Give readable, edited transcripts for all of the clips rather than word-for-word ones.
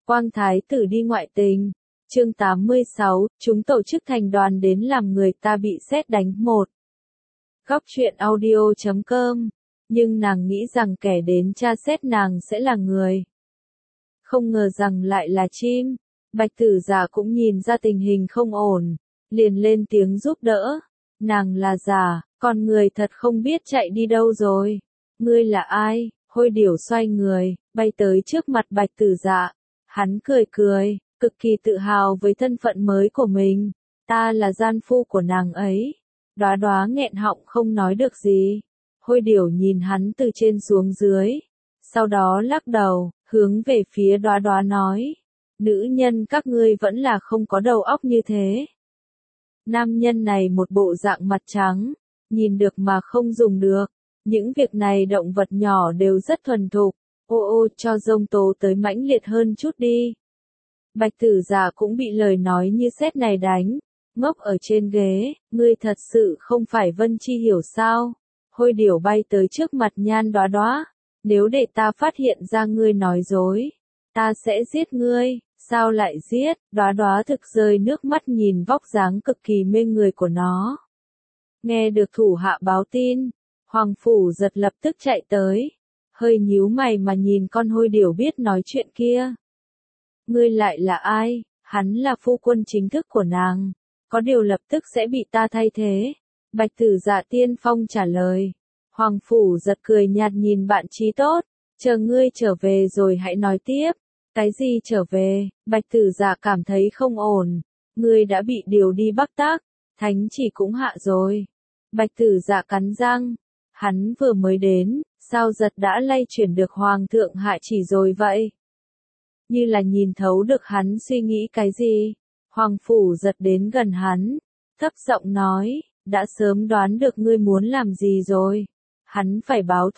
Quang Thái tử đi ngoại tình. Chương 86, chúng tổ chức thành đoàn đến làm người ta bị sét đánh. 1. Góc truyện audio.com. Nhưng nàng nghĩ rằng kẻ đến tra xét nàng sẽ là người. Không ngờ rằng lại là chim. Bạch Tử Giả cũng nhìn ra tình hình không ổn, liền lên tiếng giúp đỡ. Nàng là giả, còn người thật không biết chạy đi đâu rồi. Ngươi là ai? Hôi điểu xoay người, bay tới trước mặt Bạch Tử Giả. Hắn cười cười, cực kỳ tự hào với thân phận mới của mình. Ta là gian phu của nàng ấy. Đóa Đóa nghẹn họng không nói được gì. Hôi điểu nhìn hắn từ trên xuống dưới. Sau đó lắc đầu, hướng về phía Đóa Đóa nói. Nữ nhân các ngươi vẫn là không có đầu óc như thế. Nam nhân này một bộ dạng mặt trắng, nhìn được mà không dùng được. Những việc này động vật nhỏ đều rất thuần thục. Ô cho giông tố tới mãnh liệt hơn chút đi. Bạch Tử Giả cũng bị lời nói như sét này đánh. Ngốc ở trên ghế, ngươi thật sự không phải Vân Chi Hiểu sao? Hôi điểu bay tới trước mặt Nhan Đóa Đóa. Nếu để ta phát hiện ra ngươi nói dối, ta sẽ giết ngươi. Sao lại giết? Đóa Đóa thực rơi nước mắt nhìn vóc dáng cực kỳ mê người của nó. Nghe được thủ hạ báo tin, Hoàng Phủ Giật lập tức chạy tới. Hơi nhíu mày mà nhìn con hôi điểu biết nói chuyện kia. Ngươi lại là ai? Hắn là phu quân chính thức của nàng. Có điều lập tức sẽ bị ta thay thế. Bạch Tử Giả tiên phong trả lời. Hoàng Phủ Giật cười nhạt nhìn bạn chí tốt. Chờ ngươi trở về rồi hãy nói tiếp. Cái gì trở về? Bạch Tử Giả cảm thấy không ổn. Ngươi đã bị điều đi Bắc Tác. Thánh chỉ cũng hạ rồi. Bạch Tử Giả cắn răng. Hắn vừa mới đến, sao Giật đã lay chuyển được Hoàng thượng hạ chỉ rồi vậy? Như là nhìn thấu được hắn suy nghĩ cái gì. Hoàng Phủ Giật đến gần hắn, thấp giọng nói, đã sớm đoán được ngươi muốn làm gì rồi. Hắn phải báo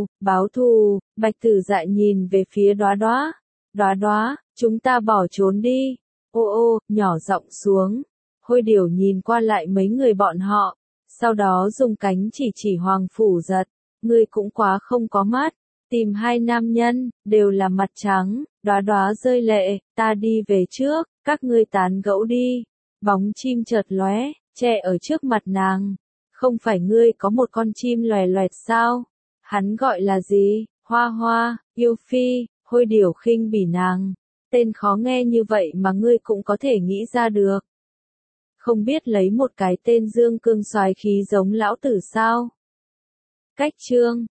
thù. Bạch Tử Giả nhìn về phía Đóa Đóa. Đóa Đóa, chúng ta bỏ trốn đi. Ô, nhỏ giọng xuống. Hôi điểu nhìn qua lại mấy người bọn họ, sau đó dùng cánh chỉ Hoàng Phủ Giật. Ngươi cũng quá không có mắt. Tìm hai nam nhân, đều là mặt trắng. Đóa Đóa rơi lệ, ta đi về trước, các ngươi tán gẫu đi. Bóng chim chợt lóe, che ở trước mặt nàng. Không phải ngươi có một con chim loè loẹt sao? Hắn gọi là gì? Hoa Hoa, yêu phi. Hôi điểu khinh bỉ nàng. Tên khó nghe như vậy mà ngươi cũng có thể nghĩ ra được. Không biết lấy một cái tên dương cương soái khí giống lão tử sao? Cách chương